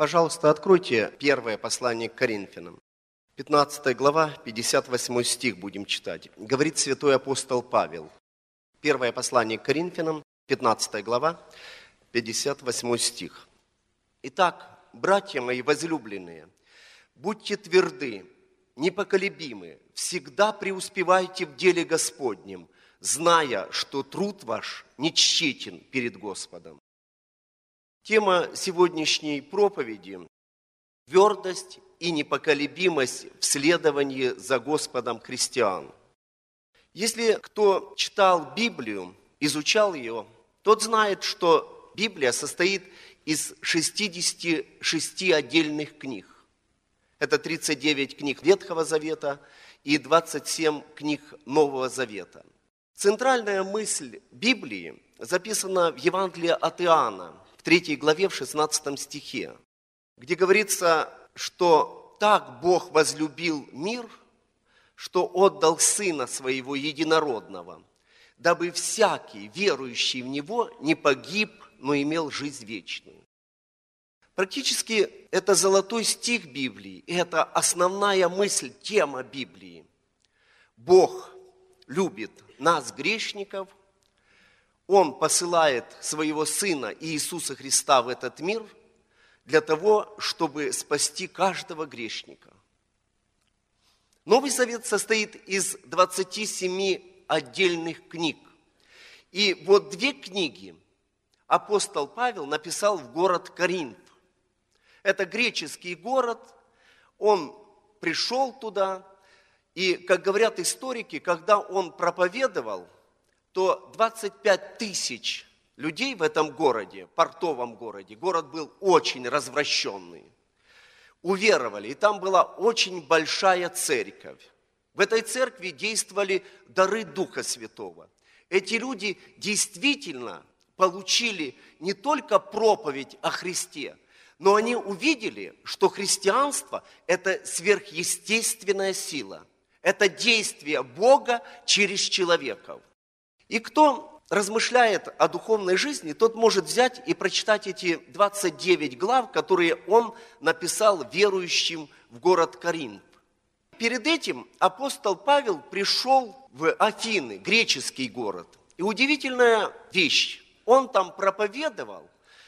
Пожалуйста, откройте первое послание к Коринфянам. 15 глава, 58 стих будем читать. Говорит святой апостол Павел. Первое послание к Коринфянам, 15 глава, 58 стих. Итак, братья мои возлюбленные, будьте тверды, непоколебимы, всегда преуспевайте в деле Господнем, зная, что труд ваш не тщетен перед Господом. Тема сегодняшней проповеди – твердость и непоколебимость в следовании за Господом христиан. Если кто читал Библию, изучал ее, тот знает, что Библия состоит из 66 отдельных книг. Это 39 книг Ветхого Завета и 27 книг Нового Завета. Центральная мысль Библии записана в Евангелии от Иоанна, в 3 главе, в 16 стихе, где говорится, что так Бог возлюбил мир, что отдал Сына Своего Единородного, дабы всякий, верующий в Него, не погиб, но имел жизнь вечную. Практически это золотой стих Библии, и это основная мысль, тема Библии. Бог любит нас, грешников, Он посылает Своего Сына Иисуса Христа в этот мир для того, чтобы спасти каждого грешника. Новый Завет состоит из 27 отдельных книг. И вот 2 книги апостол Павел написал в город Коринф. Это греческий город, он пришел туда, и, как говорят историки, когда он проповедовал, то 25 тысяч людей в этом городе, портовом городе, город был очень развращенный, уверовали, и там была очень большая церковь. В этой церкви действовали дары Духа Святого. Эти люди действительно получили не только проповедь о Христе, но они увидели, что христианство – это сверхъестественная сила, это действие Бога через человеков. И кто размышляет о духовной жизни, тот может взять и прочитать эти 29 глав, которые он написал верующим в город Коринф. Перед этим апостол Павел пришел в Афины, греческий город. И удивительная вещь, он там проповедовал,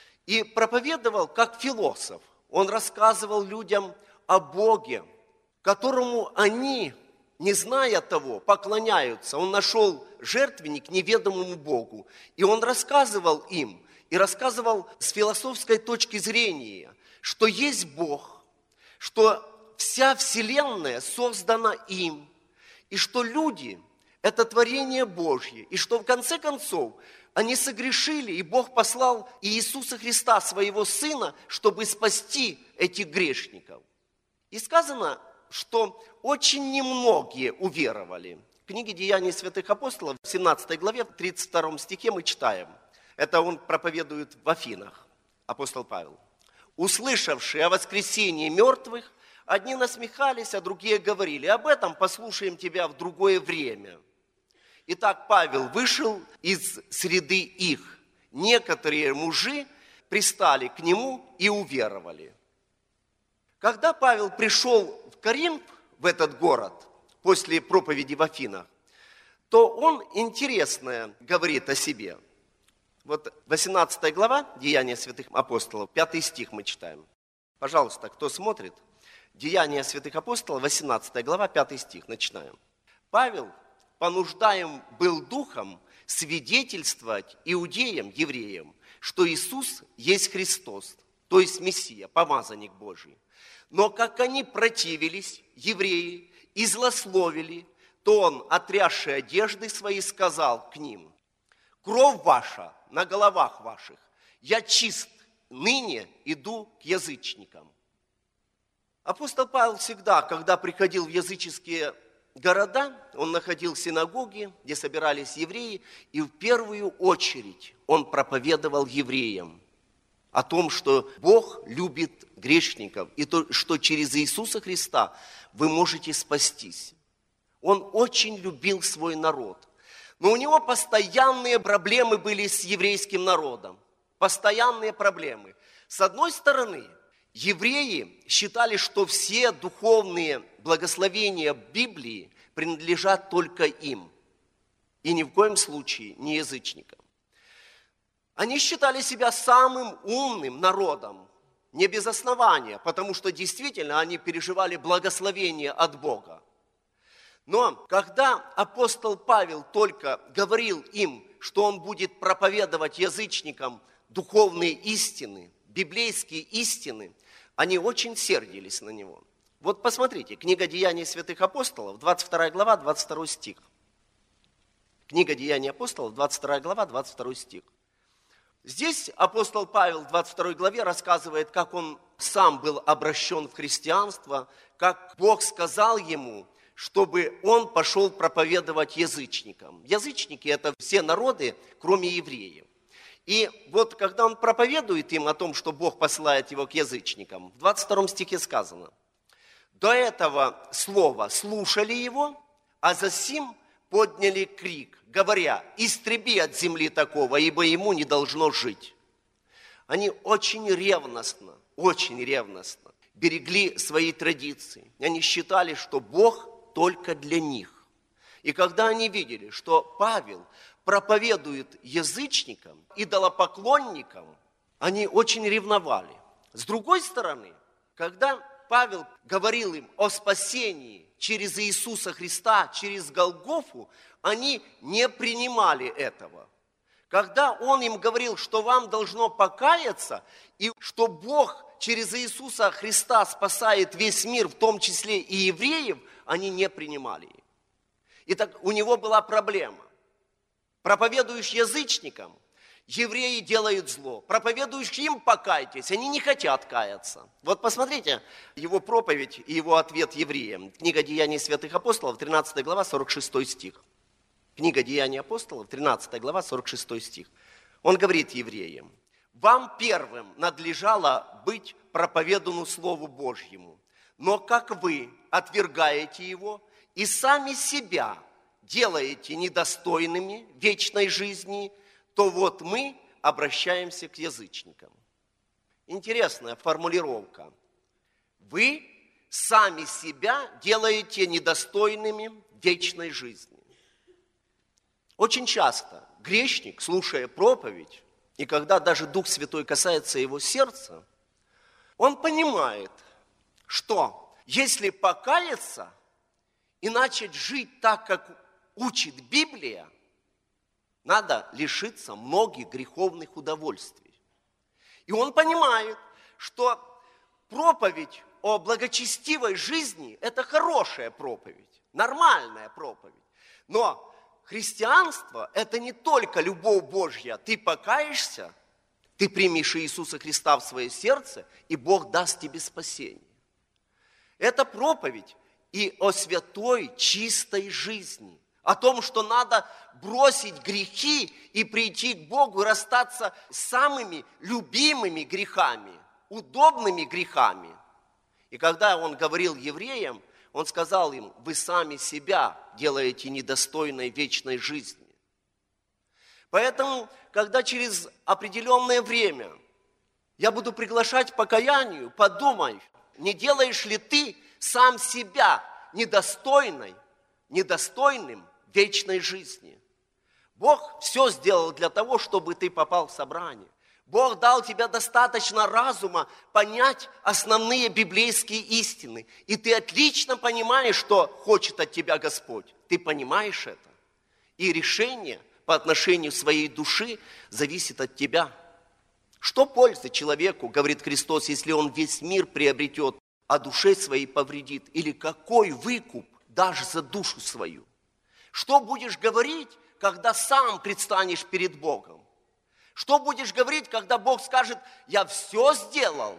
и проповедовал как философ. Он рассказывал людям о Боге, которому они, не зная того, поклоняются. Он нашел жертвенник неведомому Богу. И он рассказывал им, и рассказывал с философской точки зрения, что есть Бог, что вся вселенная создана им, и что люди – это творение Божье, и что в конце концов они согрешили, и Бог послал Иисуса Христа, Своего Сына, чтобы спасти этих грешников. И сказано, что очень немногие уверовали. В книге «Деяния святых апостолов» в 17 главе, в 32 стихе мы читаем. Это он проповедует в Афинах, апостол Павел. «Услышавшие о воскресении мертвых, одни насмехались, а другие говорили: об этом послушаем тебя в другое время». Итак, Павел вышел из среды их. Некоторые мужи пристали к нему и уверовали. Когда Павел пришел в Коринф, в этот город, после проповеди в Афинах, то он интересное говорит о себе. Вот 18 глава Деяния святых апостолов, 5 стих мы читаем. Пожалуйста, кто смотрит? Деяния святых апостолов, 18 глава, 5 стих. Начинаем. Павел понуждаем был духом свидетельствовать иудеям, евреям, что Иисус есть Христос, то есть Мессия, помазанник Божий. Но как они противились, евреи, и злословили, то он, отрясший одежды свои, сказал к ним: «Кровь ваша на головах ваших, я чист, ныне иду к язычникам». Апостол Павел всегда, когда приходил в языческие города, он находил синагоги, где собирались евреи, и в первую очередь он проповедовал евреям о том, что Бог любит грешников, и то, что через Иисуса Христа вы можете спастись. Он очень любил свой народ. Но у него постоянные проблемы были с еврейским народом. Постоянные проблемы. С одной стороны, Евреи считали, что все духовные благословения Библии принадлежат только им, и ни в коем случае не язычникам. Они считали себя самым умным народом, не без основания, потому что действительно они переживали благословение от Бога. Но когда апостол Павел только говорил им, что он будет проповедовать язычникам духовные истины, библейские истины, они очень сердились на него. Вот посмотрите, книга Деяний святых апостолов, 22 глава, 22 стих. Книга Деяний апостолов, 22 глава, 22 стих. Здесь апостол Павел в 22 главе рассказывает, как он сам был обращен в христианство, как Бог сказал ему, чтобы он пошел проповедовать язычникам. Язычники – это все народы, кроме евреев. И вот когда он проповедует им о том, что Бог посылает его к язычникам, в 22 стихе сказано: «До этого слова слушали его, а засим подняли крик, говоря: истреби от земли такого, ибо ему не должно жить». Они очень ревностно берегли свои традиции. Они считали, что Бог только для них. И когда они видели, что Павел проповедует язычникам, идолопоклонникам, они очень ревновали. С другой стороны, когда Павел говорил им о спасении через Иисуса Христа, через Голгофу, они не принимали этого. Когда он им говорил, что вам должно покаяться, и что Бог через Иисуса Христа спасает весь мир, в том числе и евреев, они не принимали. Итак, у него была проблема. Проповедуешь язычникам, евреи делают зло. Проповедуешь им: покайтесь, они не хотят каяться. Вот посмотрите его проповедь и его ответ евреям. Книга Деяний святых апостолов, 13 глава, 46 стих. Книга Деяний апостолов, 13 глава, 46 стих. Он говорит евреям: «Вам первым надлежало быть проповедану Слову Божьему, но как вы отвергаете его и сами себя делаете недостойными вечной жизни, то вот мы обращаемся к язычникам». Интересная формулировка. Вы сами себя делаете недостойными вечной жизни. Очень часто грешник, слушая проповедь, и когда даже Дух Святой касается его сердца, он понимает, что если покаяться и начать жить так, как учит Библия, надо лишиться многих греховных удовольствий. И он понимает, что проповедь о благочестивой жизни – это хорошая проповедь, нормальная проповедь. Но христианство – это не только любовь Божья. Ты покаешься, ты примешь Иисуса Христа в свое сердце, и Бог даст тебе спасение. Это проповедь и о святой, чистой жизни, о том, что надо бросить грехи и прийти к Богу и расстаться с самыми любимыми грехами, удобными грехами. И когда он говорил евреям, он сказал им: вы сами себя делаете недостойной вечной жизни. Поэтому, когда через определенное время я буду приглашать к покаянию, подумай, не делаешь ли ты сам себя недостойным вечной жизни. Бог все сделал для того, чтобы ты попал в собрание. Бог дал тебе достаточно разума понять основные библейские истины. И ты отлично понимаешь, что хочет от тебя Господь. Ты понимаешь это. И решение по отношению своей души зависит от тебя. Что пользы человеку, говорит Христос, если он весь мир приобретет, а душе своей повредит? Или какой выкуп дашь за душу свою? Что будешь говорить, когда сам предстанешь перед Богом? Что будешь говорить, когда Бог скажет: я все сделал,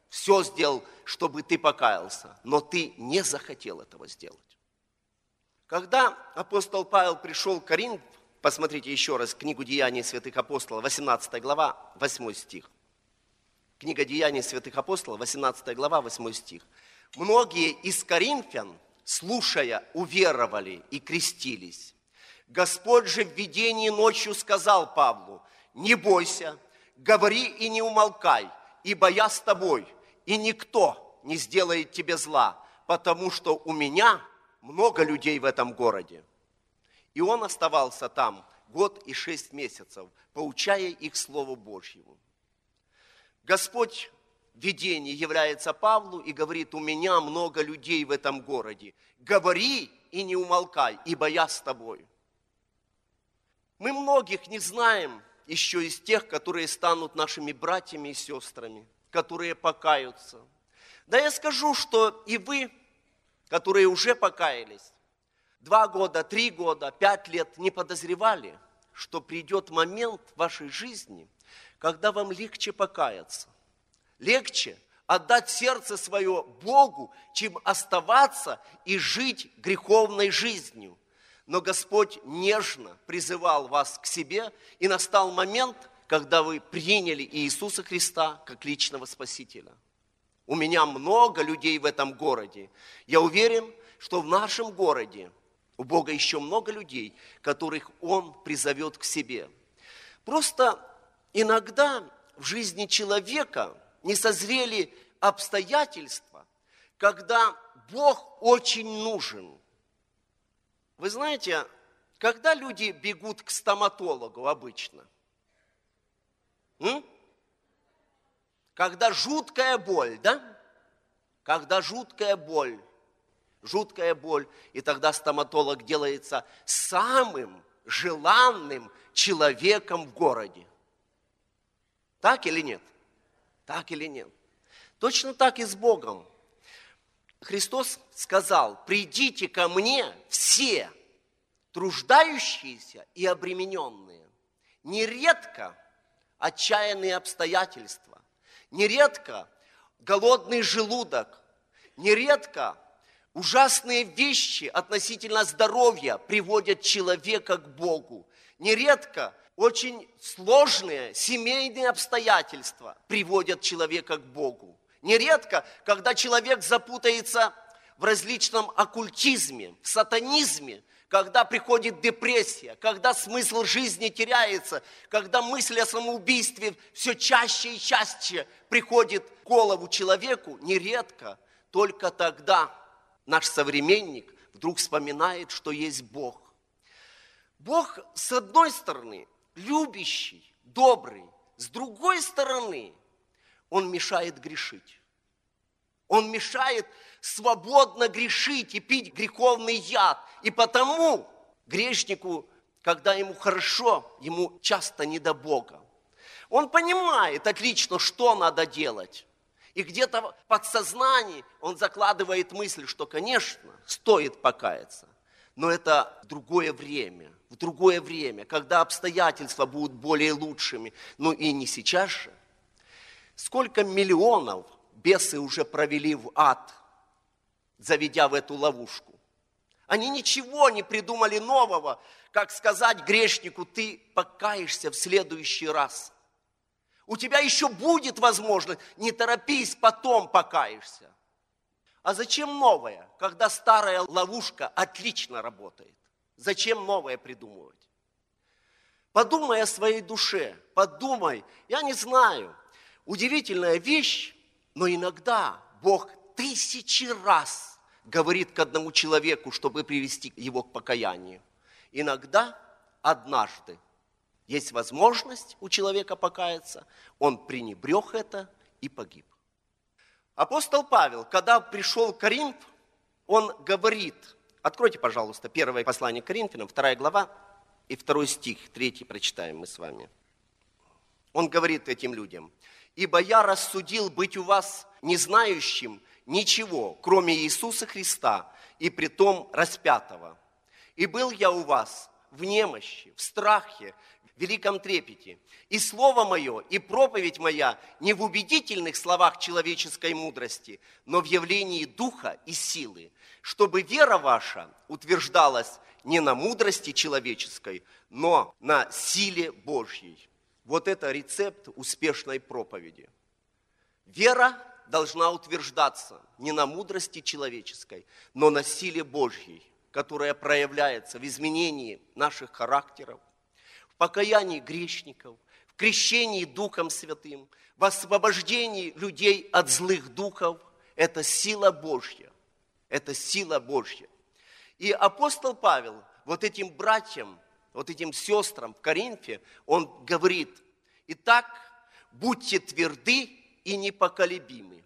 чтобы ты покаялся, но ты не захотел этого сделать? Когда апостол Павел пришел в Коринф, посмотрите еще раз книгу Деяний святых апостолов, 18 глава, 8 стих. Книга Деяний святых апостолов, 18 глава, 8 стих. Многие из коринфян, слушая, уверовали и крестились. Господь же в видении ночью сказал Павлу: не бойся, говори и не умолкай, ибо я с тобой, и никто не сделает тебе зла, потому что у меня много людей в этом городе. И он оставался там 1 год и 6 месяцев, поучая их Слову Божьему. Господь в видении является Павлу и говорит: у меня много людей в этом городе. Говори и не умолкай, ибо я с тобой. Мы многих не знаем еще из тех, которые станут нашими братьями и сестрами, которые покаются. Да я скажу, что и вы, которые уже покаялись, 2 года, 3 года, 5 лет не подозревали, что придет момент в вашей жизни, когда вам легче покаяться, легче отдать сердце свое Богу, чем оставаться и жить греховной жизнью. Но Господь нежно призывал вас к себе, и настал момент, когда вы приняли Иисуса Христа как личного Спасителя. У меня много людей в этом городе. Я уверен, что в нашем городе у Бога еще много людей, которых Он призовет к себе. Просто иногда в жизни человека не созрели обстоятельства, когда Бог очень нужен. Вы знаете, когда люди бегут к стоматологу обычно? Когда жуткая боль, да? Когда жуткая боль, и тогда стоматолог делается самым желанным человеком в городе. Так или нет? Так или нет? Точно так и с Богом. Христос сказал: придите ко мне все труждающиеся и обремененные. Нередко отчаянные обстоятельства, нередко голодный желудок, нередко ужасные вещи относительно здоровья приводят человека к Богу. Нередко очень сложные семейные обстоятельства приводят человека к Богу. Нередко, когда человек запутается в различном оккультизме, в сатанизме, когда приходит депрессия, когда смысл жизни теряется, когда мысль о самоубийстве все чаще и чаще приходит в голову человеку, нередко только тогда наш современник вдруг вспоминает, что есть Бог. Бог, с одной стороны, любящий, добрый, с другой стороны, Он мешает грешить. Он мешает свободно грешить и пить греховный яд. И потому грешнику, когда ему хорошо, ему часто не до Бога. Он понимает отлично, что надо делать. И где-то в подсознании он закладывает мысль, что, конечно, стоит покаяться. Но это в другое время, когда обстоятельства будут более лучшими. Ну и не сейчас же. Сколько миллионов бесы уже провели в ад, заведя в эту ловушку. Они ничего не придумали нового, как сказать грешнику: ты покаешься в следующий раз. У тебя еще будет возможность, не торопись, потом покаешься. А зачем новое, когда старая ловушка отлично работает? Зачем новое придумывать? Подумай о своей душе, подумай, я не знаю, удивительная вещь, но иногда Бог 1000 раз говорит к одному человеку, чтобы привести его к покаянию. Иногда однажды есть возможность у человека покаяться, он пренебрег это и погиб. Апостол Павел, когда пришел в Коринф, он говорит, откройте, пожалуйста, 1 послание к Коринфянам, 2 глава и 2 стих, 3 прочитаем мы с вами. Он говорит этим людям: «Ибо я рассудил быть у вас не знающим ничего, кроме Иисуса Христа, и притом распятого. И был я у вас в немощи, в страхе, в великом трепете. И слово мое, и проповедь моя не в убедительных словах человеческой мудрости, но в явлении духа и силы, чтобы вера ваша утверждалась не на мудрости человеческой, но на силе Божьей». Вот это рецепт успешной проповеди. Вера должна утверждаться не на мудрости человеческой, но на силе Божьей, которая проявляется в изменении наших характеров, в покаянии грешников, в крещении Духом Святым, в освобождении людей от злых духов – это сила Божья. Это сила Божья. И апостол Павел вот этим братьям, вот этим сестрам в Коринфе, он говорит: итак, будьте тверды и непоколебимы.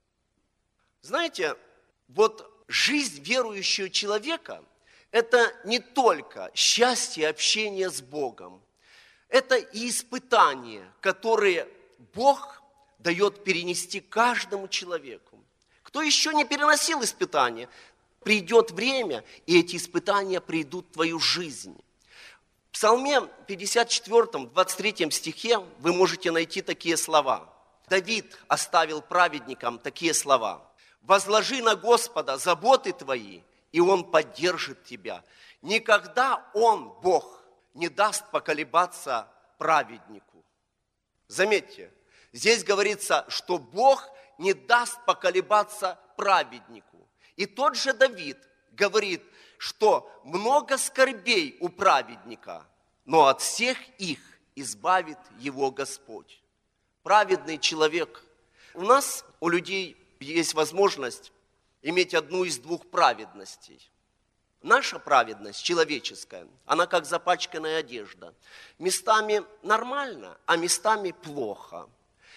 Знаете, вот жизнь верующего человека – это не только счастье общения с Богом, это и испытания, которые Бог дает перенести каждому человеку. Кто еще не переносил испытания, придет время, и эти испытания придут в твою жизнь. В Псалме 54, 23 стихе вы можете найти такие слова. Давид оставил праведникам такие слова: «Возложи на Господа заботы твои, и Он поддержит тебя. Никогда Он, Бог, не даст поколебаться праведнику». Заметьте, здесь говорится, что Бог не даст поколебаться праведнику. И тот же Давид говорит, что много скорбей у праведника, но от всех их избавит его Господь. Праведный человек. У нас, у людей, есть возможность иметь одну из двух праведностей. Наша праведность, человеческая, она как запачканная одежда. Местами нормально, а местами плохо.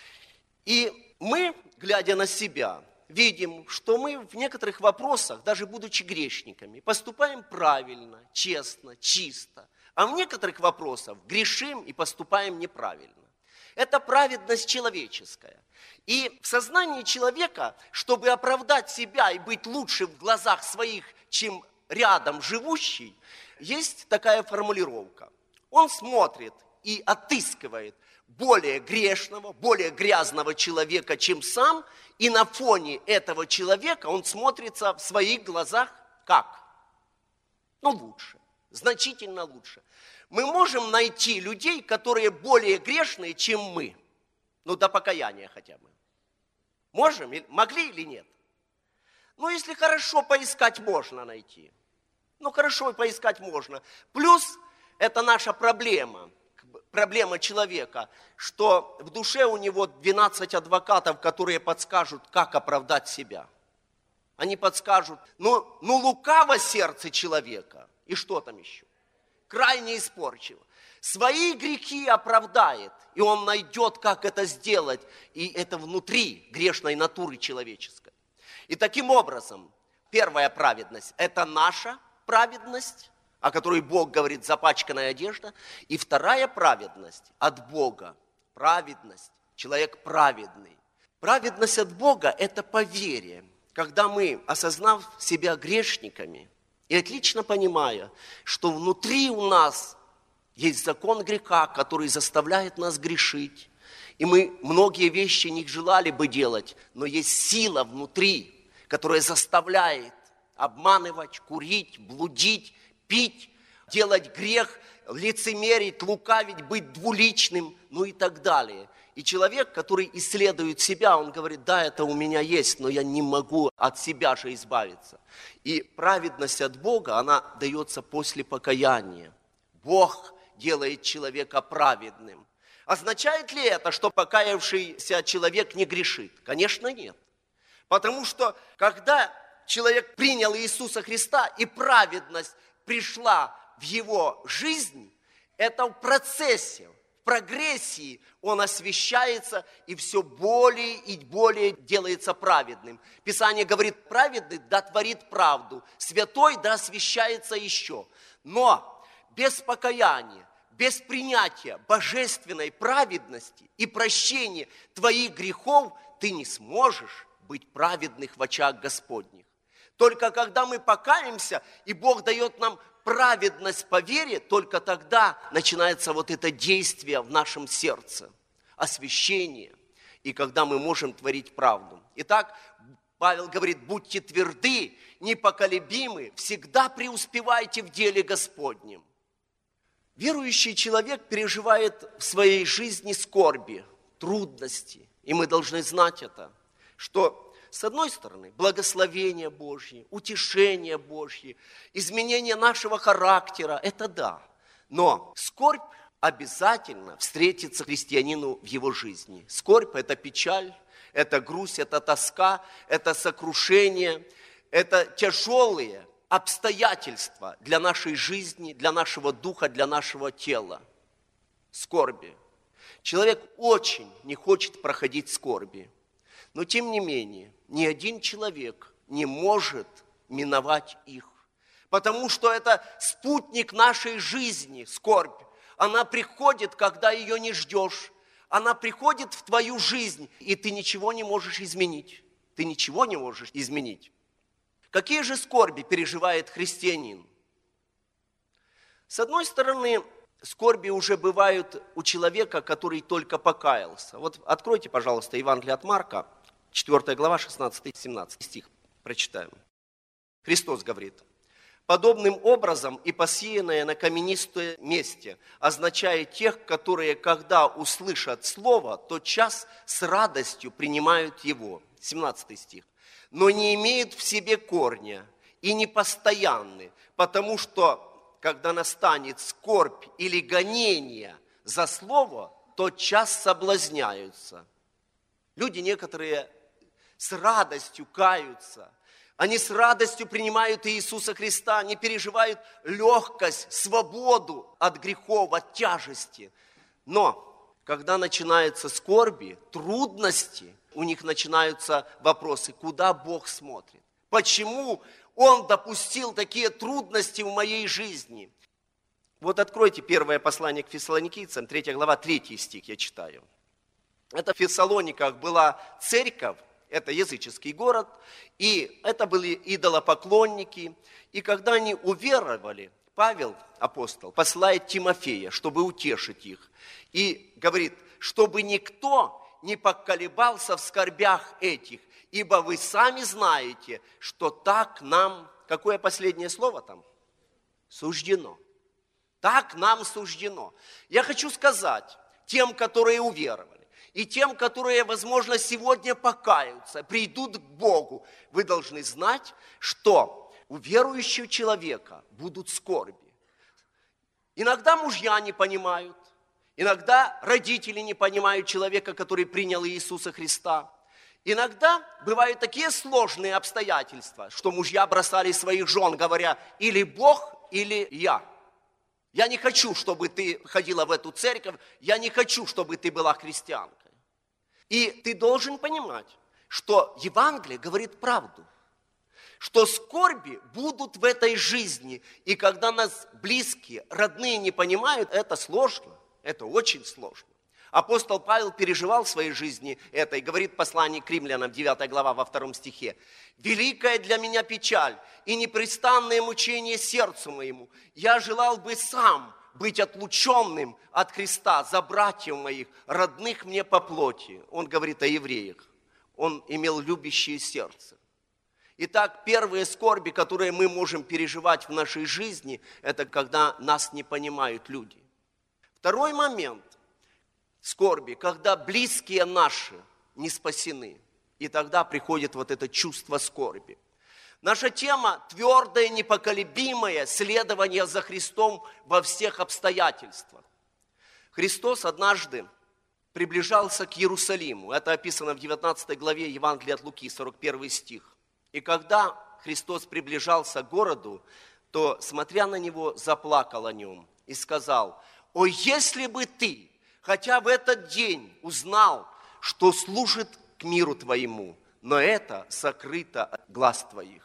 И мы, глядя на себя, видим, что мы в некоторых вопросах, даже будучи грешниками, поступаем правильно, честно, чисто. А в некоторых вопросах грешим и поступаем неправильно. Это праведность человеческая. И в сознании человека, чтобы оправдать себя и быть лучше в глазах своих, чем рядом живущий, есть такая формулировка. Он смотрит и отыскивает более грешного, более грязного человека, чем сам, и на фоне этого человека он смотрится в своих глазах как? Лучше, значительно лучше. Мы можем найти людей, которые более грешные, чем мы. До покаяния хотя бы. Можем? Могли или нет? Если хорошо поискать, можно найти. Хорошо поискать можно. Плюс это наша проблема человека, что в душе у него 12 адвокатов, которые подскажут, как оправдать себя. Они подскажут, лукаво сердце человека. И что там еще? Крайне испорчиво. Свои грехи оправдает, и он найдет, как это сделать. И это внутри грешной натуры человеческой. И таким образом, первая праведность – это наша праведность, о которой Бог говорит, запачканная одежда. И вторая праведность от Бога, праведность, человек праведный. Праведность от Бога – это по вере, когда мы, осознав себя грешниками, и отлично понимая, что внутри у нас есть закон греха, который заставляет нас грешить. И мы многие вещи не желали бы делать, но есть сила внутри, которая заставляет обманывать, курить, блудить, пить, делать грех, лицемерить, лукавить, быть двуличным, и так далее. И человек, который исследует себя, он говорит: да, это у меня есть, но я не могу от себя же избавиться. И праведность от Бога, она дается после покаяния. Бог делает человека праведным. Означает ли это, что покаявшийся человек не грешит? Конечно, нет. Потому что, когда человек принял Иисуса Христа, и праведность пришла в его жизнь, это в процессе, в прогрессии он освящается и все более и более делается праведным. Писание говорит: праведный да творит правду, святой да освящается еще. Но без покаяния, без принятия божественной праведности и прощения твоих грехов ты не сможешь быть праведным в очах Господних. Только когда мы покаемся, и Бог дает нам праведность по вере, только тогда начинается вот это действие в нашем сердце, освящение, и когда мы можем творить правду. Итак, Павел говорит: будьте тверды, непоколебимы, всегда преуспевайте в деле Господнем. Верующий человек переживает в своей жизни скорби, трудности, и мы должны знать это, что с одной стороны, благословение Божье, утешение Божье, изменение нашего характера – это да. Но скорбь обязательно встретится христианину в его жизни. Скорбь – это печаль, это грусть, это тоска, это сокрушение, это тяжелые обстоятельства для нашей жизни, для нашего духа, для нашего тела. Скорби. Человек очень не хочет проходить скорби, но тем не менее ни один человек не может миновать их, потому что это спутник нашей жизни, скорбь. Она приходит, когда ее не ждешь. Она приходит в твою жизнь, и ты ничего не можешь изменить. Ты ничего не можешь изменить. Какие же скорби переживает христианин? С одной стороны, скорби уже бывают у человека, который только покаялся. Вот откройте, пожалуйста, Евангелие от Марка, 4 глава, 16-17 стих, прочитаем. Христос говорит: «Подобным образом и посеянное на каменистое месте означает тех, которые, когда услышат слово, тотчас с радостью принимают его». 17 стих. «Но не имеют в себе корня и не постоянны, потому что, когда настанет скорбь или гонение за слово, тотчас соблазняются». Люди некоторые с радостью каются. Они с радостью принимают Иисуса Христа, они переживают легкость, свободу от грехов, от тяжести. Но когда начинаются скорби, трудности, у них начинаются вопросы: куда Бог смотрит? Почему Он допустил такие трудности в моей жизни? Вот откройте первое послание к Фессалоникийцам, 3 глава, 3 стих я читаю. Это в Фессалониках была церковь, это языческий город, и это были идолопоклонники. И когда они уверовали, Павел, апостол, посылает Тимофея, чтобы утешить их. И говорит, чтобы никто не поколебался в скорбях этих, ибо вы сами знаете, что так нам, какое последнее слово там? Суждено. Так нам суждено. Я хочу сказать тем, которые уверовали, и тем, которые, возможно, сегодня покаются, придут к Богу, вы должны знать, что у верующего человека будут скорби. Иногда мужья не понимают, иногда родители не понимают человека, который принял Иисуса Христа. Иногда бывают такие сложные обстоятельства, что мужья бросали своих жен, говоря: или Бог, или я. Я не хочу, чтобы ты ходила в эту церковь, я не хочу, чтобы ты была христианкой. И ты должен понимать, что Евангелие говорит правду, что скорби будут в этой жизни, и когда нас близкие, родные не понимают, это сложно, это очень сложно. Апостол Павел переживал в своей жизни это, и говорит в послании к римлянам, 9 глава, во 2 стихе: «Великая для меня печаль и непрестанное мучение сердцу моему. Я желал бы сам быть отлученным от Христа за братьев моих, родных мне по плоти». Он говорит о евреях. Он имел любящее сердце. Итак, первые скорби, которые мы можем переживать в нашей жизни, это когда нас не понимают люди. Второй момент скорби, когда близкие наши не спасены. И тогда приходит вот это чувство скорби. Наша тема – твердое, непоколебимое следование за Христом во всех обстоятельствах. Христос однажды приближался к Иерусалиму. Это описано в 19 главе Евангелия от Луки, 41 стих. И когда Христос приближался к городу, то, смотря на него, заплакал о нем и сказал: «О, если бы ты хотя в этот день узнал, что служит к миру твоему, но это сокрыто от глаз твоих».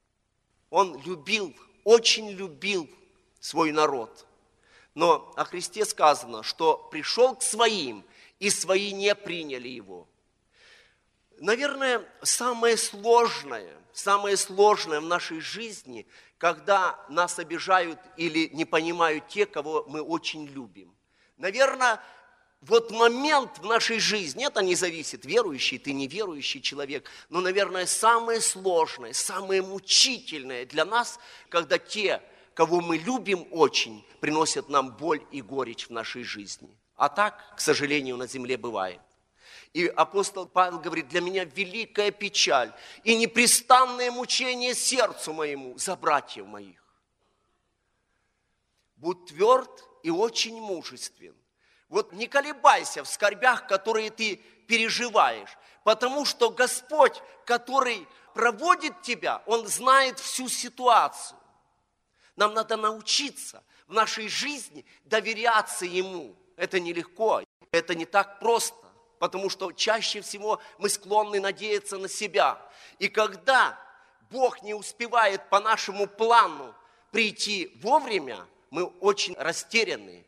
Он любил, очень любил свой народ. Но о Христе сказано, что пришел к своим, и свои не приняли его. Наверное, самое сложное в нашей жизни, когда нас обижают или не понимают те, кого мы очень любим. Наверное, вот момент в нашей жизни, это не зависит, верующий ты, неверующий человек, но, наверное, самое сложное, самое мучительное для нас, когда те, кого мы любим очень, приносят нам боль и горечь в нашей жизни. А так, к сожалению, на земле бывает. И апостол Павел говорит: для меня великая печаль и непрестанное мучение сердцу моему за братьев моих. Будь тверд и очень мужествен. Вот не колебайся в скорбях, которые ты переживаешь, потому что Господь, который проводит тебя, Он знает всю ситуацию. Нам надо научиться в нашей жизни доверяться Ему. Это нелегко, это не так просто, потому что чаще всего мы склонны надеяться на себя. И когда Бог не успевает по нашему плану прийти вовремя, мы очень растеряны.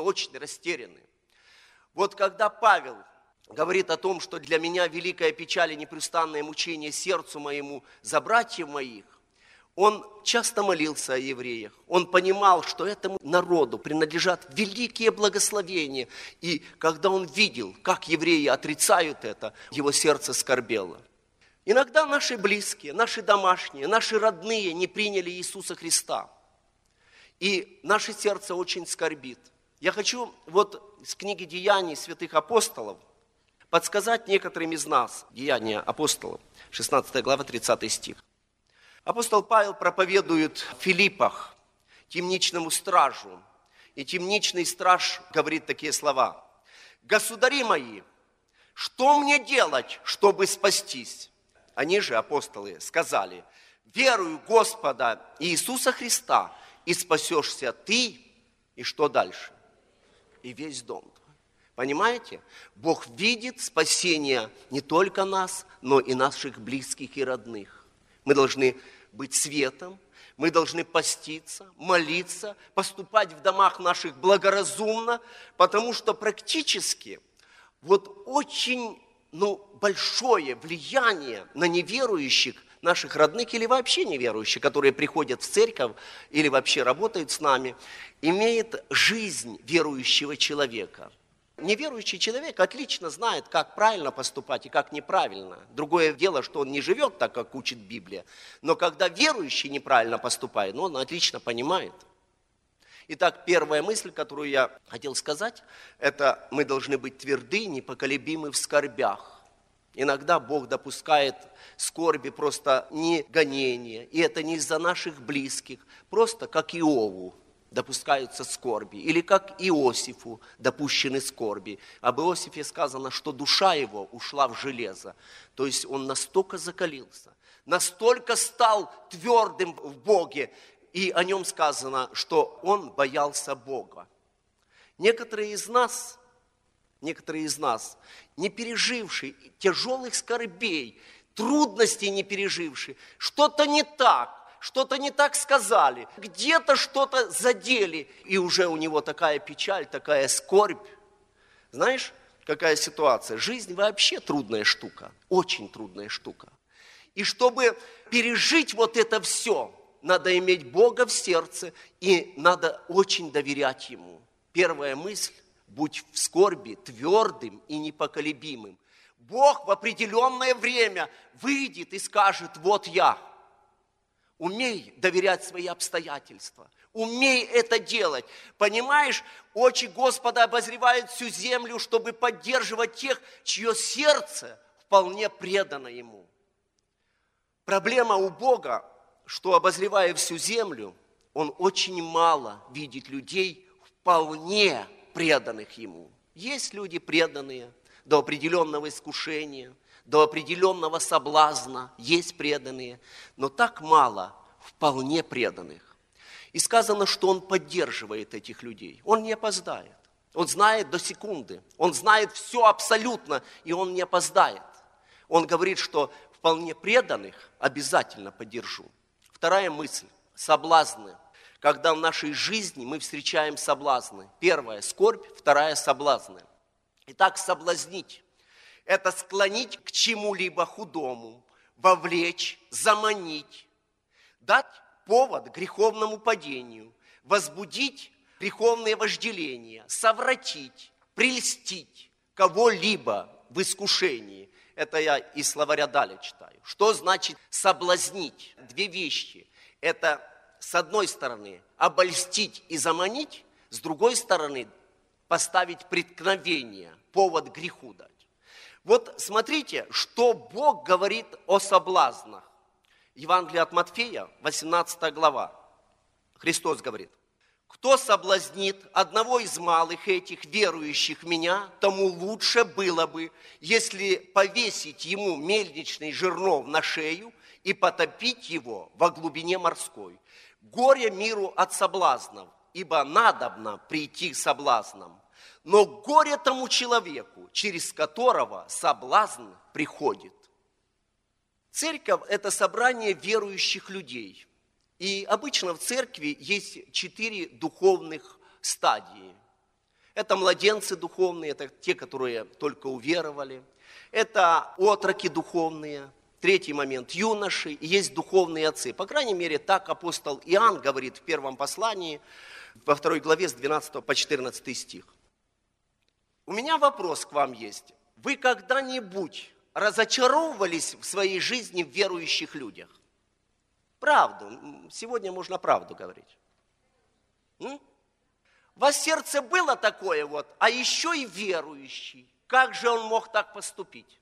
Вот когда Павел говорит о том, что для меня великая печаль и непрестанное мучение сердцу моему за братьев моих, он часто молился о евреях. Он понимал, что этому народу принадлежат великие благословения. И когда он видел, как евреи отрицают это, его сердце скорбело. Иногда наши близкие, наши домашние, наши родные не приняли Иисуса Христа. И наше сердце очень скорбит. Я хочу вот с книги «Деяний святых апостолов» подсказать некоторым из нас. Деяния апостолов, 16 глава, 30 стих. Апостол Павел проповедует в Филиппах темничному стражу. И темничный страж говорит такие слова. «Государи мои, что мне делать, чтобы спастись?» Они же, апостолы, сказали, «Верую в Господа Иисуса Христа, и спасешься ты». И что дальше? И весь дом твой. Понимаете? Бог видит спасение не только нас, но и наших близких и родных. Мы должны быть светом, мы должны поститься, молиться, поступать в домах наших благоразумно, потому что практически вот очень большое влияние на неверующих наших родных или вообще неверующих, которые приходят в церковь или вообще работают с нами, имеет жизнь верующего человека. Неверующий человек отлично знает, как правильно поступать и как неправильно. Другое дело, что он не живет так, как учит Библия. Но когда верующий неправильно поступает, он отлично понимает. Итак, первая мысль, которую я хотел сказать, это мы должны быть тверды, непоколебимы в скорбях. Иногда Бог допускает скорби просто не гонения, и это не из-за наших близких, просто как Иову допускаются скорби, или как Иосифу допущены скорби. Об Иосифе сказано, что душа его ушла в железо, то есть он настолько закалился, настолько стал твердым в Боге, и о нем сказано, что он боялся Бога. Некоторые из нас, не пережившие тяжелых скорбей, трудностей не пережившие, что-то не так сказали, где-то что-то задели, и уже у него такая печаль, такая скорбь. Знаешь, какая ситуация? Жизнь вообще трудная штука, очень трудная штука. И чтобы пережить вот это все, надо иметь Бога в сердце, и надо очень доверять Ему. Первая мысль: будь в скорби твердым и непоколебимым. Бог в определенное время выйдет и скажет: вот я. Умей доверять свои обстоятельства. Умей это делать. Понимаешь, очи Господа обозревают всю землю, чтобы поддерживать тех, чье сердце вполне предано Ему. Проблема у Бога, что, обозревая всю землю, Он очень мало видит людей, вполне преданных Ему. Есть люди преданные до определенного искушения, до определенного соблазна, есть преданные, но так мало вполне преданных. И сказано, что Он поддерживает этих людей. Он не опоздает. Он знает до секунды. Он знает все абсолютно, и Он не опоздает. Он говорит, что вполне преданных обязательно поддержу. Вторая мысль – соблазны. Когда в нашей жизни мы встречаем соблазны. Первая – скорбь, вторая – соблазны. Итак, соблазнить – это склонить к чему-либо худому, вовлечь, заманить, дать повод к греховному падению, возбудить греховные вожделения, совратить, прельстить кого-либо в искушении. Это я из словаря Даля читаю. Что значит соблазнить? Две вещи. Это, с одной стороны, обольстить и заманить, с другой стороны, поставить преткновение, повод к греху дать. Вот смотрите, что Бог говорит о соблазнах. Евангелие от Матфея, 18 глава. Христос говорит: к кто соблазнит одного из малых этих, верующих в меня, тому лучше было бы, если повесить ему мельничный жернов на шею и потопить его во глубине морской. Горе миру от соблазнов, ибо надобно прийти к соблазнам. Но горе тому человеку, через которого соблазн приходит. Церковь – это собрание верующих людей. И обычно в церкви есть 4 духовных стадии. Это младенцы духовные, это те, которые только уверовали. Это отроки духовные. Третий момент – юноши, и есть духовные отцы. По крайней мере, так апостол Иоанн говорит в первом послании, во 2 главе с 12 по 14 стих. У меня вопрос к вам есть. Вы когда-нибудь разочаровывались в своей жизни в верующих людях? Правду. Сегодня можно правду говорить. У вас в сердце было такое вот, а еще и верующий. Как же он мог так поступить?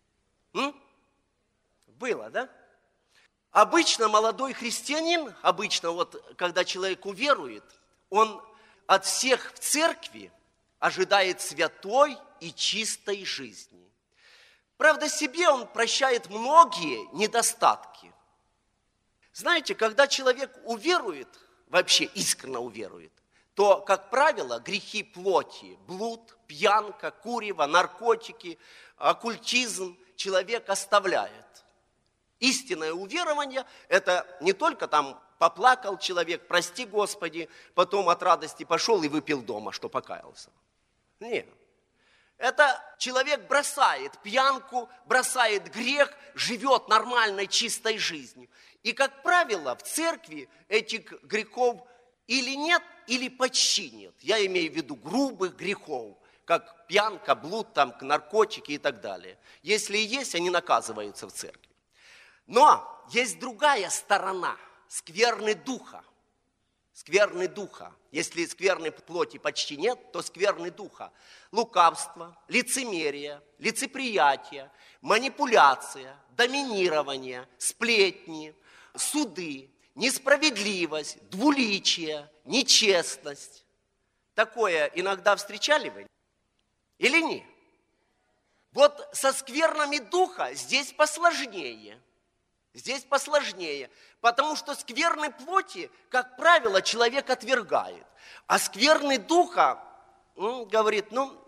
Было, да? Обычно молодой христианин, когда человек уверует, он от всех в церкви ожидает святой и чистой жизни. Правда, себе он прощает многие недостатки. Знаете, когда человек уверует, вообще искренне уверует, то, как правило, грехи плоти, блуд, пьянка, курево, наркотики, оккультизм человек оставляет. Истинное уверование – это не только там поплакал человек, прости Господи, потом от радости пошел и выпил дома, что покаялся. Нет. Это человек бросает пьянку, бросает грех, живет нормальной, чистой жизнью. И, как правило, в церкви этих грехов или нет, или почти нет. Я имею в виду грубых грехов, как пьянка, блуд, там, наркотики и так далее. Если и есть, они наказываются в церкви. Но есть другая сторона, скверны духа. Скверны духа. Если скверной плоти почти нет, то скверны духа. Лукавство, лицемерие, лицеприятие, манипуляция, доминирование, сплетни, суды, несправедливость, двуличие, нечестность. Такое иногда встречали вы? Или нет? Вот со сквернами духа здесь посложнее. Здесь посложнее, потому что скверны плоти, как правило, человек отвергает. А скверны духа, говорит,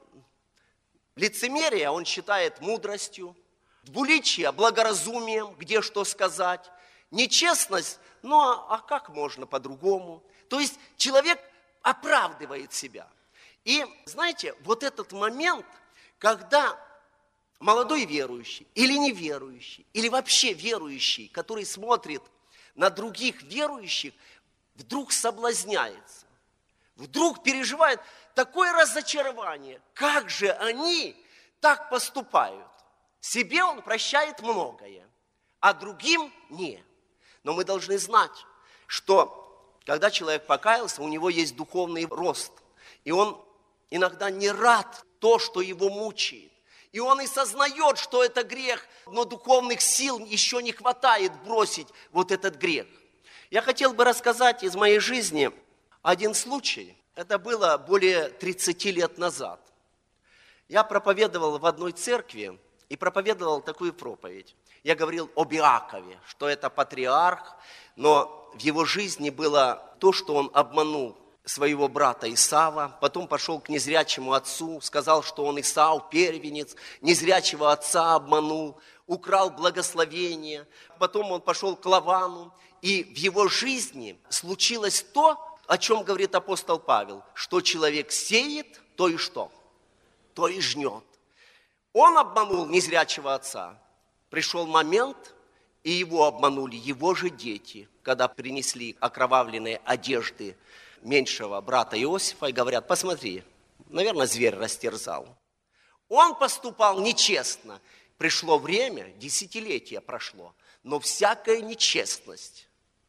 лицемерие он считает мудростью, двуличие благоразумием, где что сказать, нечестность, а как можно по-другому? То есть человек оправдывает себя. И знаете, вот этот момент, когда молодой верующий или неверующий, или вообще верующий, который смотрит на других верующих, вдруг соблазняется, вдруг переживает такое разочарование. Как же они так поступают? Себе он прощает многое, а другим не. Но мы должны знать, что когда человек покаялся, у него есть духовный рост, и он иногда не рад то, что его мучает. И он и сознает, что это грех, но духовных сил еще не хватает бросить вот этот грех. Я хотел бы рассказать из моей жизни один случай. Это было более 30 лет назад. Я проповедовал в одной церкви и проповедовал такую проповедь. Я говорил об Иакове, что это патриарх, но в его жизни было то, что он обманул своего брата Исава, потом пошел к незрячему отцу, сказал, что он Исав, первенец, незрячего отца обманул, украл благословение, потом он пошел к Лавану, и в его жизни случилось то, о чем говорит апостол Павел, что человек сеет, то и что? То и жнет. Он обманул незрячего отца. Пришел момент, и его обманули его же дети, когда принесли окровавленные одежды меньшего брата Иосифа и говорят, посмотри, наверное, зверь растерзал. Он поступал нечестно. Пришло время, десятилетия прошло, но всякая нечестность,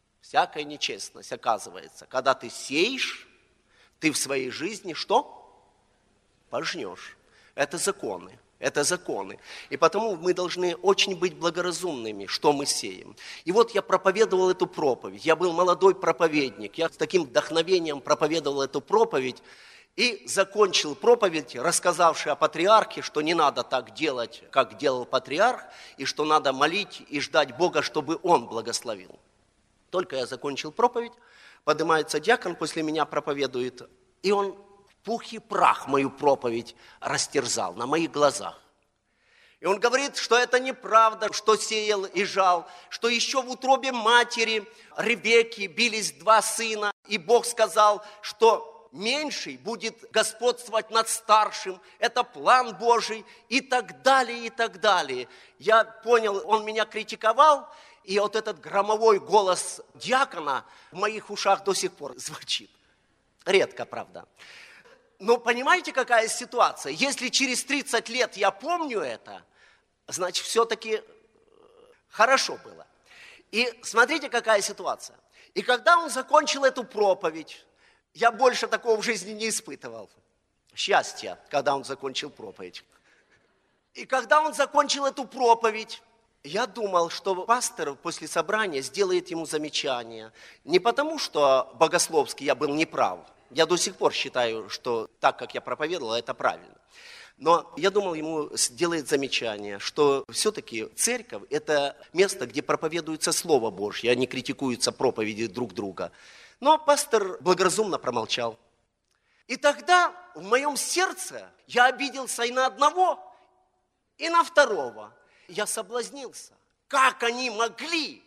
оказывается, когда ты сеешь, ты в своей жизни что? Пожнешь. Это законы, Это законы. И потому мы должны очень быть благоразумными, что мы сеем. И вот я проповедовал эту проповедь. Я был молодой проповедник. Я с таким вдохновением проповедовал эту проповедь. И закончил проповедь, рассказавший о патриархе, что не надо так делать, как делал патриарх, и что надо молить и ждать Бога, чтобы Он благословил. Только я закончил проповедь, поднимается диакон, после меня проповедует, и он в пух и прах мою проповедь растерзал на моих глазах. И он говорит, что это неправда, что сеял и жал, что еще в утробе матери Ревекки бились два сына, и Бог сказал, что меньший будет господствовать над старшим, это план Божий, и так далее, и так далее. Я понял, он меня критиковал, и вот этот громовой голос диакона в моих ушах до сих пор звучит. Редко, правда. Но понимаете, какая ситуация? Если через 30 лет я помню это, значит, все-таки хорошо было. И смотрите, какая ситуация. И когда он закончил эту проповедь, я больше такого в жизни не испытывал. Счастья, когда он закончил проповедь. И когда он закончил эту проповедь, я думал, что пастор после собрания сделает ему замечание. Не потому, что богословски я был неправ. Я до сих пор считаю, что так, как я проповедовал, это правильно. Но я думал, ему сделает замечание, что все-таки церковь – это место, где проповедуется Слово Божье, а не критикуются проповеди друг друга. Но пастор благоразумно промолчал. И тогда в моем сердце я обиделся и на одного, и на второго. Я соблазнился. Как они могли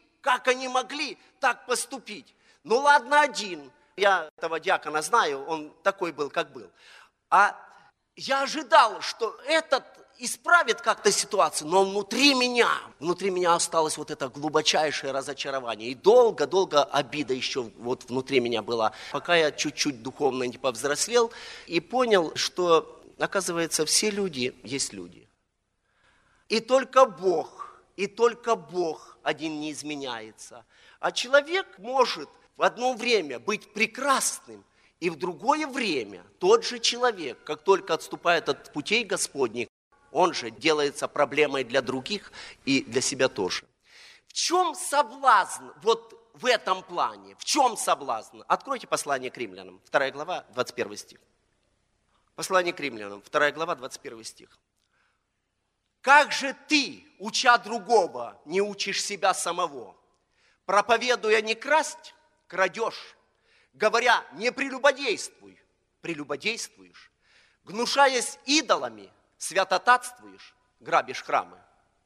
так поступить? Ну ладно, один. Я этого диакона знаю, он такой был, как был. А я ожидал, что этот исправит как-то ситуацию, но внутри меня осталось вот это глубочайшее разочарование. И долго обида еще вот внутри меня была, пока я чуть-чуть духовно не повзрослел и понял, что, оказывается, все люди есть люди. И только Бог один не изменяется. А человек может в одно время быть прекрасным, и в другое время тот же человек, как только отступает от путей Господних, он же делается проблемой для других и для себя тоже. В чем соблазн вот в этом плане? В чем соблазн? Откройте послание к Римлянам, 2 глава, 21 стих. Послание к Римлянам, 2 глава, 21 стих. Как же ты, уча другого, не учишь себя самого? Проповедуя не красть, крадешь. Говоря, не прелюбодействуй, прелюбодействуешь. Гнушаясь идолами, святотатствуешь, грабишь храмы.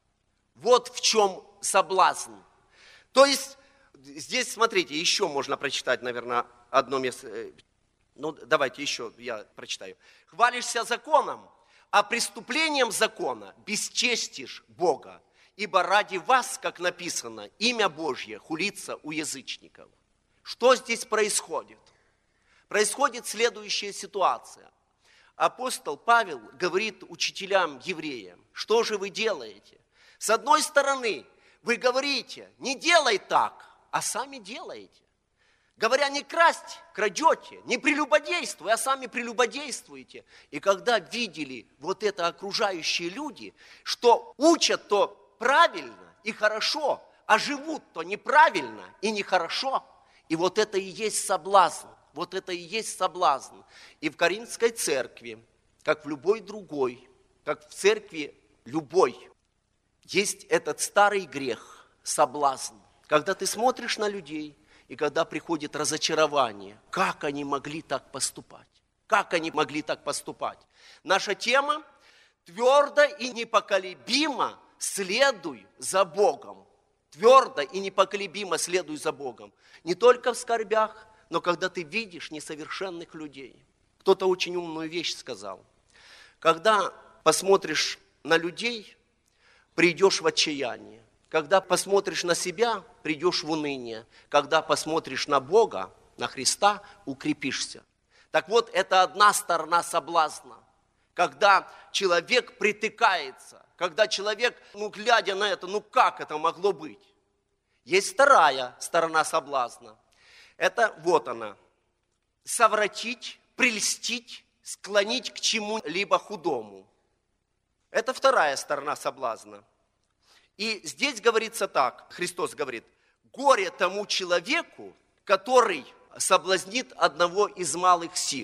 Вот в чем соблазн. То есть, здесь, смотрите, еще можно прочитать, наверное, одно место. Ну, давайте еще я прочитаю. Хвалишься законом, а преступлением закона бесчестишь Бога. Ибо ради вас, как написано, имя Божье хулится у язычников. Что здесь происходит? Происходит следующая ситуация. Апостол Павел говорит учителям евреям, что же вы делаете? С одной стороны, вы говорите, не делай так, а сами делаете. Говоря, не красть, крадете, не прелюбодействуй, а сами прелюбодействуете. И когда видели вот это окружающие люди, что учат то правильно и хорошо, а живут то неправильно и нехорошо, и вот это и есть соблазн. Вот это и есть соблазн. И в Коринфской церкви, как в любой другой, как в церкви любой, есть этот старый грех, соблазн. Когда ты смотришь на людей, и когда приходит разочарование, как они могли так поступать? Как они могли так поступать? Наша тема – твердо и непоколебимо следуй за Богом. Твердо и непоколебимо следуй за Богом. Не только в скорбях, но когда ты видишь несовершенных людей. Кто-то очень умную вещь сказал. Когда посмотришь на людей, придешь в отчаяние. Когда посмотришь на себя, придешь в уныние. Когда посмотришь на Бога, на Христа, укрепишься. Так вот, это одна сторона соблазна. Когда человек притыкается, когда человек, глядя на это, как это могло быть? Есть вторая сторона соблазна. Это вот она. Совратить, прельстить, склонить к чему-либо худому. Это вторая сторона соблазна. И здесь говорится так, Христос говорит: горе тому человеку, который соблазнит одного из малых сих.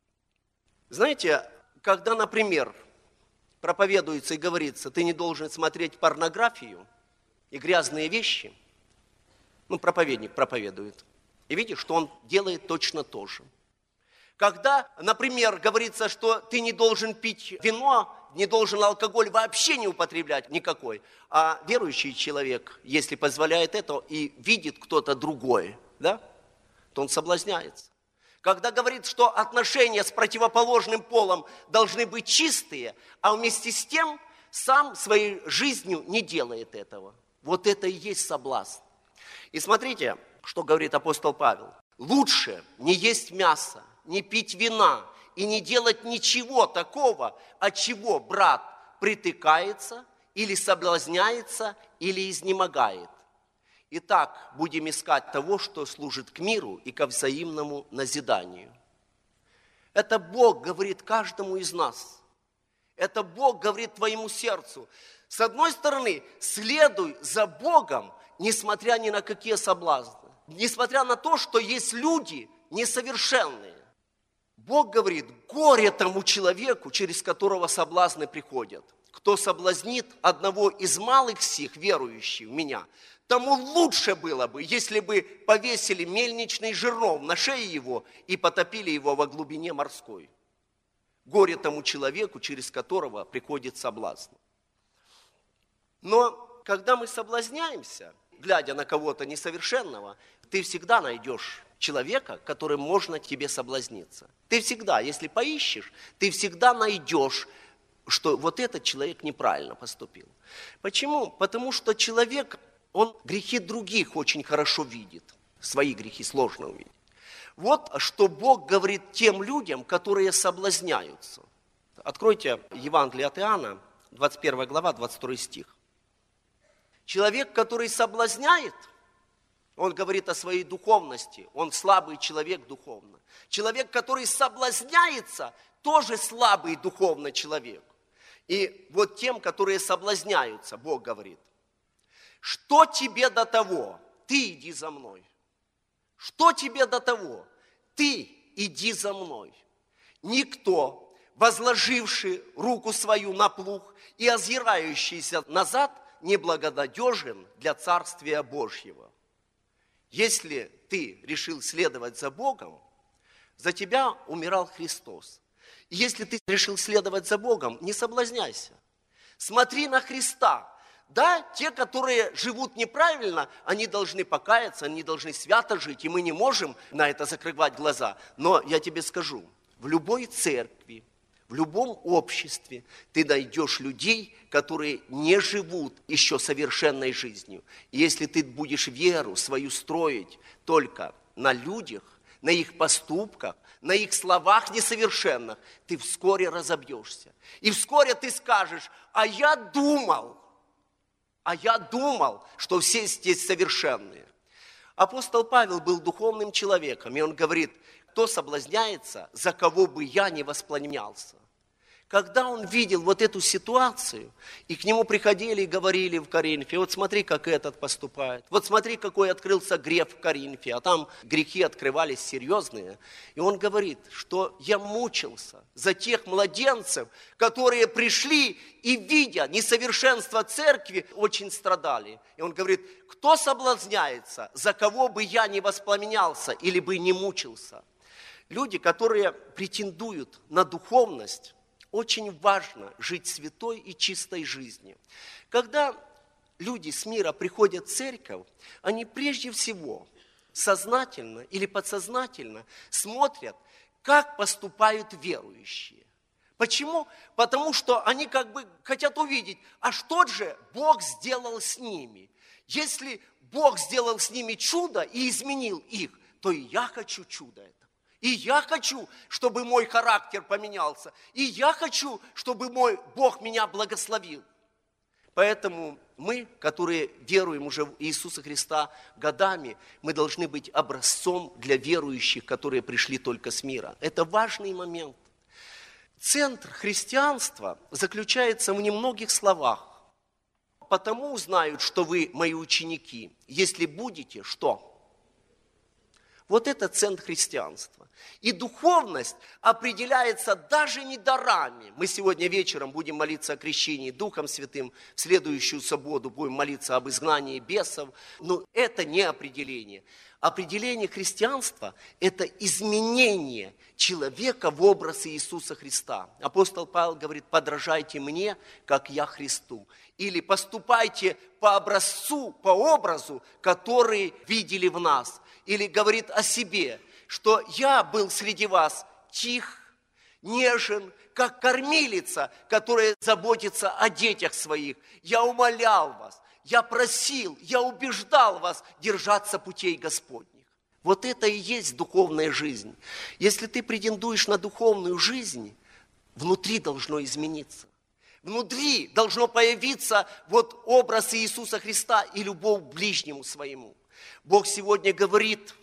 Знаете, когда, например, проповедуется и говорится, ты не должен смотреть порнографию и грязные вещи, проповедник проповедует, и видишь, что он делает точно то же. Когда, например, говорится, что ты не должен пить вино, не должен алкоголь вообще не употреблять никакой, а верующий человек, если позволяет это и видит кто-то другой, да, то он соблазняется. Когда говорит, что отношения с противоположным полом должны быть чистые, а вместе с тем сам своей жизнью не делает этого. Вот это и есть соблазн. И смотрите, что говорит апостол Павел. Лучше не есть мясо, не пить вина и не делать ничего такого, от чего брат притыкается или соблазняется, или изнемогает. Итак, будем искать того, что служит к миру и ко взаимному назиданию. Это Бог говорит каждому из нас. Это Бог говорит твоему сердцу. С одной стороны, следуй за Богом, несмотря ни на какие соблазны. Несмотря на то, что есть люди несовершенные. Бог говорит: горе тому человеку, через которого соблазны приходят. Кто соблазнит одного из малых сих, верующих в меня, тому лучше было бы, если бы повесили мельничный жернов на шее его и потопили его во глубине морской. Горе тому человеку, через которого приходит соблазн. Но когда мы соблазняемся, глядя на кого-то несовершенного, ты всегда найдешь человека, которым можно тебе соблазниться. Ты всегда, если поищешь, ты всегда найдешь, что вот этот человек неправильно поступил. Почему? Потому что человек, он грехи других очень хорошо видит. Свои грехи сложно увидеть. Вот что Бог говорит тем людям, которые соблазняются. Откройте Евангелие от Иоанна, 21 глава, 22 стих. Человек, который соблазняет, он говорит о своей духовности, он слабый человек духовно. Человек, который соблазняется, тоже слабый духовно человек. И вот тем, которые соблазняются, Бог говорит: что тебе до того? Ты иди за мной. Что тебе до того? Ты иди за мной. Никто, возложивший руку свою на плуг и озирающийся назад, не благонадежен для Царствия Божьего. Если ты решил следовать за Богом, за тебя умирал Христос. И если ты решил следовать за Богом, не соблазняйся. Смотри на Христа. Да, те, которые живут неправильно, они должны покаяться, они должны свято жить, и мы не можем на это закрывать глаза. Но я тебе скажу, в любой церкви, в любом обществе ты найдешь людей, которые не живут еще совершенной жизнью. И если ты будешь веру свою строить только на людях, на их поступках, на их словах несовершенных, ты вскоре разобьешься. И вскоре ты скажешь: а я думал, что все здесь совершенные. Апостол Павел был духовным человеком, и он говорит: кто соблазняется, за кого бы я не воспламенялся. Когда он видел вот эту ситуацию, и к нему приходили и говорили в Коринфе: вот смотри, как этот поступает, вот смотри, какой открылся грех в Коринфе, а там грехи открывались серьезные. И он говорит, что я мучился за тех младенцев, которые пришли и, видя несовершенство церкви, очень страдали. И он говорит: кто соблазняется, за кого бы я не воспламенялся или бы не мучился. Люди, которые претендуют на духовность, очень важно жить святой и чистой жизнью. Когда люди с мира приходят в церковь, они прежде всего сознательно или подсознательно смотрят, как поступают верующие. Почему? Потому что они как бы хотят увидеть, а что же Бог сделал с ними? Если Бог сделал с ними чудо и изменил их, то и я хочу чудо это. И я хочу, чтобы мой характер поменялся. И я хочу, чтобы мой Бог меня благословил. Поэтому мы, которые веруем уже в Иисуса Христа годами, мы должны быть образцом для верующих, которые пришли только с мира. Это важный момент. Центр христианства заключается в немногих словах. Потому узнают, что вы мои ученики, если будете что? Вот это центр христианства. И духовность определяется даже не дарами. Мы сегодня вечером будем молиться о крещении Духом Святым, в следующую субботу будем молиться об изгнании бесов. Но это не определение. Определение христианства – это изменение человека в образ Иисуса Христа. Апостол Павел говорит: подражайте мне, как я Христу. Или поступайте по образцу, по образу, который видели в нас. Или говорит о себе, что я был среди вас тих, нежен, как кормилица, которая заботится о детях своих. Я умолял вас, я просил, я убеждал вас держаться путей Господних. Вот это и есть духовная жизнь. Если ты претендуешь на духовную жизнь, внутри должно измениться. Внутри должно появиться вот образ Иисуса Христа и любовь к ближнему своему. Бог сегодня говорит,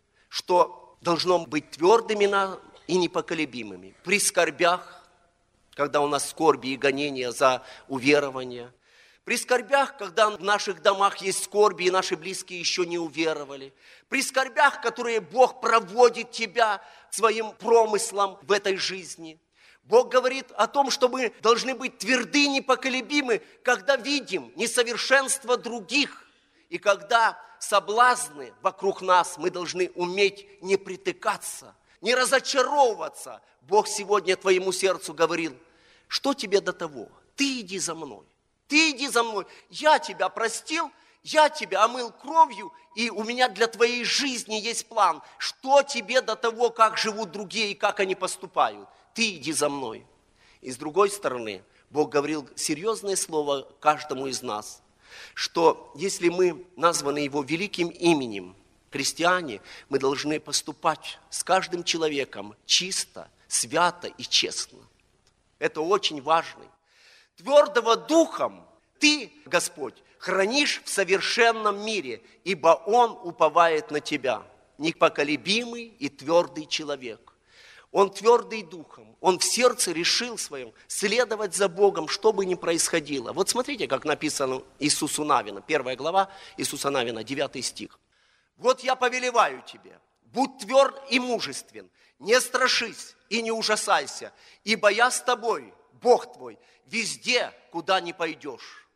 что должно быть твердыми и непоколебимыми. При скорбях, когда у нас скорби и гонения за уверование. При скорбях, когда в наших домах есть скорби, и наши близкие еще не уверовали. При скорбях, которые Бог проводит тебя своим промыслом в этой жизни. Бог говорит о том, что мы должны быть тверды и непоколебимы, когда видим несовершенство других. И когда соблазны вокруг нас, мы должны уметь не притыкаться, не разочаровываться. Бог сегодня твоему сердцу говорил: что тебе до того? Ты иди за мной. Ты иди за мной. Я тебя простил, я тебя омыл кровью, и у меня для твоей жизни есть план. Что тебе до того, как живут другие и как они поступают? Ты иди за мной. И с другой стороны, Бог говорил серьезное слово каждому из нас, что если мы названы Его великим именем, христиане, мы должны поступать с каждым человеком чисто, свято и честно. Это очень важно. Твердого духом ты, Господь, хранишь в совершенном мире, ибо Он уповает на тебя. Непоколебимый и твердый человек. Он твердый духом, он в сердце решил своем следовать за Богом, что бы ни происходило. Вот смотрите, как написано Иисусу Навина, 1 глава Иисуса Навина, 9 стих. Вот я повелеваю тебе, будь тверд и мужествен, не страшись и не ужасайся, ибо я с тобой, Бог твой, везде, куда ни пойдешь.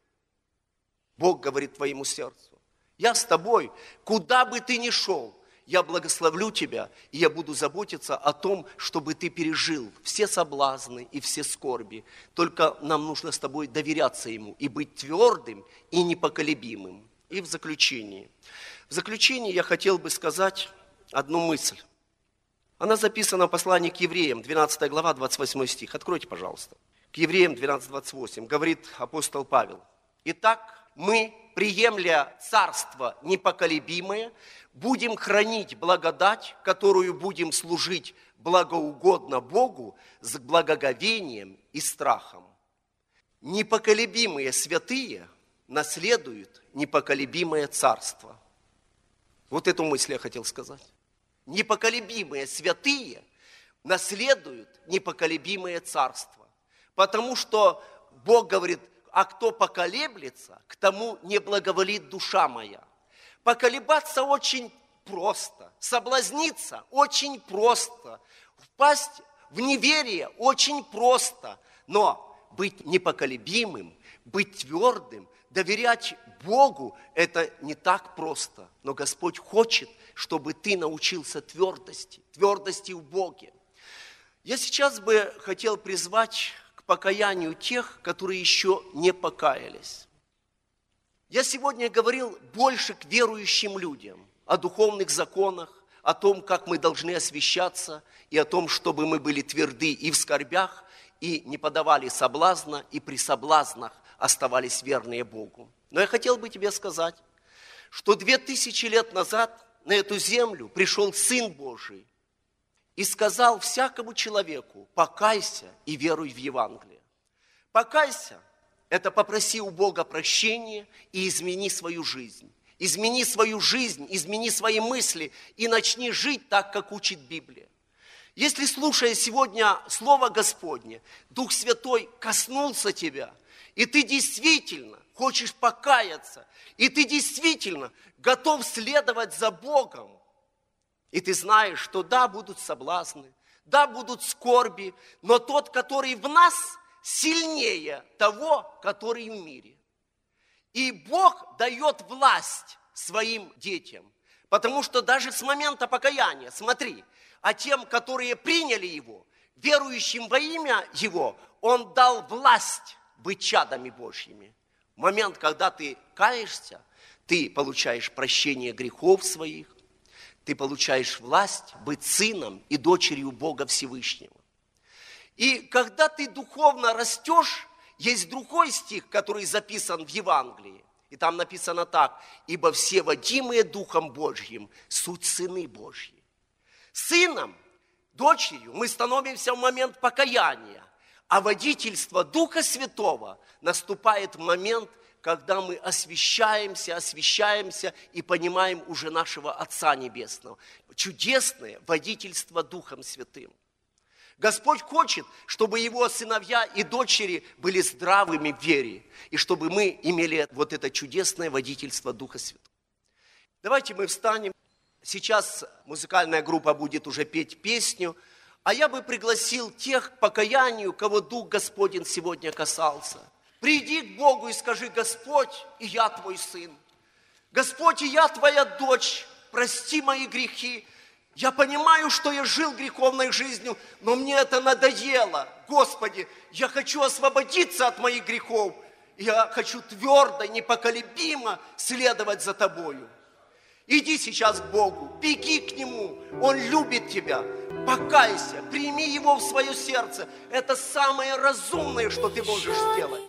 Бог говорит твоему сердцу: я с тобой, куда бы ты ни шел. Я благословлю тебя, и я буду заботиться о том, чтобы ты пережил все соблазны и все скорби. Только нам нужно с тобой доверяться Ему и быть твердым и непоколебимым. И в заключении я хотел бы сказать одну мысль. Она записана в послании к Евреям, 12 глава, 28 стих. Откройте, пожалуйста. К Евреям 12:28 говорит апостол Павел: «Итак, мы, приемля царство непоколебимое, будем хранить благодать, которую будем служить благоугодно Богу с благоговением и страхом. Непоколебимые святые наследуют непоколебимое царство». Вот эту мысль я хотел сказать. Непоколебимые святые наследуют непоколебимое царство. Потому что Бог говорит: а кто поколеблется, к тому не благоволит душа моя. Поколебаться очень просто, соблазниться очень просто, впасть в неверие очень просто, но быть непоколебимым, быть твердым, доверять Богу – это не так просто. Но Господь хочет, чтобы ты научился твердости в Боге. Я сейчас бы хотел призвать к покаянию тех, которые еще не покаялись. Я сегодня говорил больше к верующим людям о духовных законах, о том, как мы должны освящаться, и о том, чтобы мы были тверды и в скорбях, и не подавали соблазна, и при соблазнах оставались верные Богу. Но я хотел бы тебе сказать, что 2000 лет назад на эту землю пришел Сын Божий и сказал всякому человеку: покайся и веруй в Евангелие. Покайся – это попроси у Бога прощения и измени свою жизнь. Измени свою жизнь, измени свои мысли и начни жить так, как учит Библия. Если, слушая сегодня Слово Господне, Дух Святой коснулся тебя, и ты действительно хочешь покаяться, и ты действительно готов следовать за Богом, и ты знаешь, что да, будут соблазны, да, будут скорби, но тот, который в нас, сильнее того, который в мире. И Бог дает власть своим детям, потому что даже с момента покаяния, смотри, а тем, которые приняли Его, верующим во имя Его, Он дал власть быть чадами Божьими. В момент, когда ты каешься, ты получаешь прощение грехов своих, ты получаешь власть быть сыном и дочерью Бога Всевышнего. И когда ты духовно растешь, есть другой стих, который записан в Евангелии. И там написано так: «Ибо все водимые Духом Божьим суть сыны Божьи». Сыном, дочерью мы становимся в момент покаяния, а водительство Духа Святого наступает в момент, когда мы освящаемся и понимаем уже нашего Отца Небесного. Чудесное водительство Духом Святым. Господь хочет, чтобы Его сыновья и дочери были здравыми в вере, и чтобы мы имели вот это чудесное водительство Духа Святого. Давайте мы встанем. Сейчас музыкальная группа будет уже петь песню, а я бы пригласил тех к покаянию, кого Дух Господень сегодня касался. Приди к Богу и скажи: Господь, и я Твой сын. Господь, и я Твоя дочь. Прости мои грехи. Я понимаю, что я жил греховной жизнью, но мне это надоело. Господи, я хочу освободиться от моих грехов. Я хочу твердо, непоколебимо следовать за Тобою. Иди сейчас к Богу, беги к Нему. Он любит тебя. Покайся, прими Его в свое сердце. Это самое разумное, что ты можешь сделать.